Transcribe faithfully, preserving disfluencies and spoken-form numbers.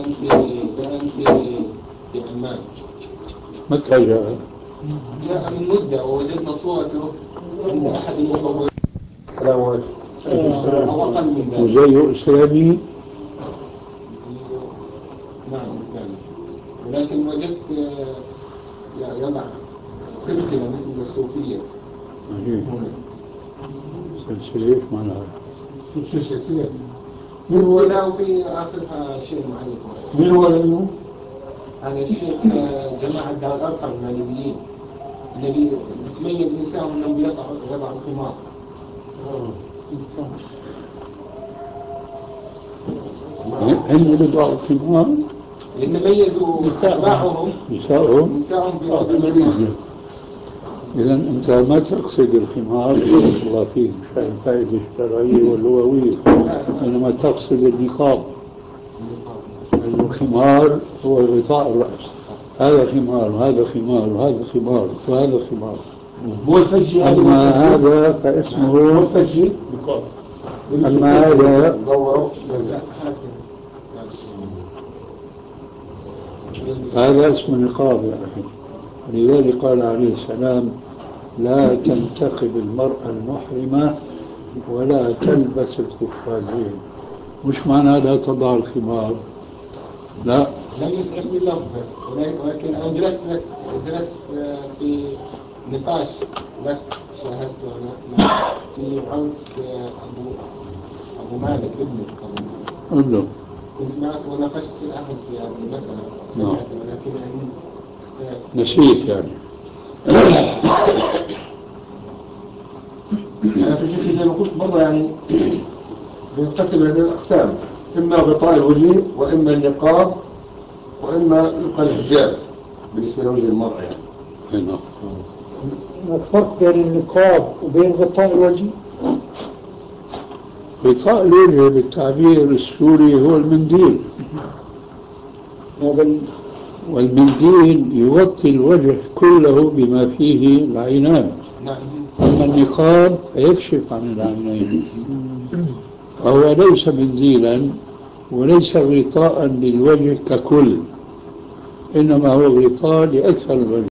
كان في كان في في عمان. متى جاء؟ جاء من مدة ووجدنا صورته عند أحد المصورين. السلام عليكم. أو أقل من ذلك. وزيه إسلامي؟ نعم إسلامي. ولكن وجدت يضع سلسلة مثل الصوفية. عجيب. سلسلة إيش معناها؟ سلسلة كذا. سلسلة وفي آخرها شيء معين. من هو منه؟ هذا الشيخ جماعة دار الأرقم الماليزيين الذي يتميز نساءهم أنهم يضعوا يضعوا خمار. هم يضعوا خمار؟ يتميز أتباعهم نساءهم نساءهم في ماليزيا. إذا أنت ما تقصد الخمار بارك الله فيك مش الفائدة الشرعية واللغوية، إنما تقصد النقاب. الخمار هو غطاء الرأس، هذا خمار وهذا خمار وهذا خمار وهذا خمار. هو الفجي. أما هذا فاسمه هو الفجي. أما هذا هذا اسمه نقاب يا أخي. لذلك قال عليه السلام: لا تنتقب المرأة المحرمة ولا تلبس القفازين. مش معنى لا تضع الخمار، لا. لم يسعف باللفظ، ولكن أنا جلست لك جلست في نقاش لك شاهدته أنا في عرس أبو أبو مالك ابنك. قل له كنت معك وناقشت في الأخذ في هذه المسألة. نعم. ولكن يعني نسيت يعني. أنا في شيء زي ما قلت مرة يعني بينقسم إلى أقسام، إما غطاء الوجه وإما النقاب وإما يبقى الحجاب بالنسبة لوجه المرأة يعني. نعم. الفرق بين النقاب وبين غطاء الوجه؟ غطاء الوجه بالتعبير السوري هو المنديل. هذا والمنديل يغطي الوجه كله بما فيه العينان. نعم. أما النقاب يكشف عن العينين، فهو ليس منديلا وليس غطاء للوجه ككل، إنما هو غطاء لأكثر الوجه.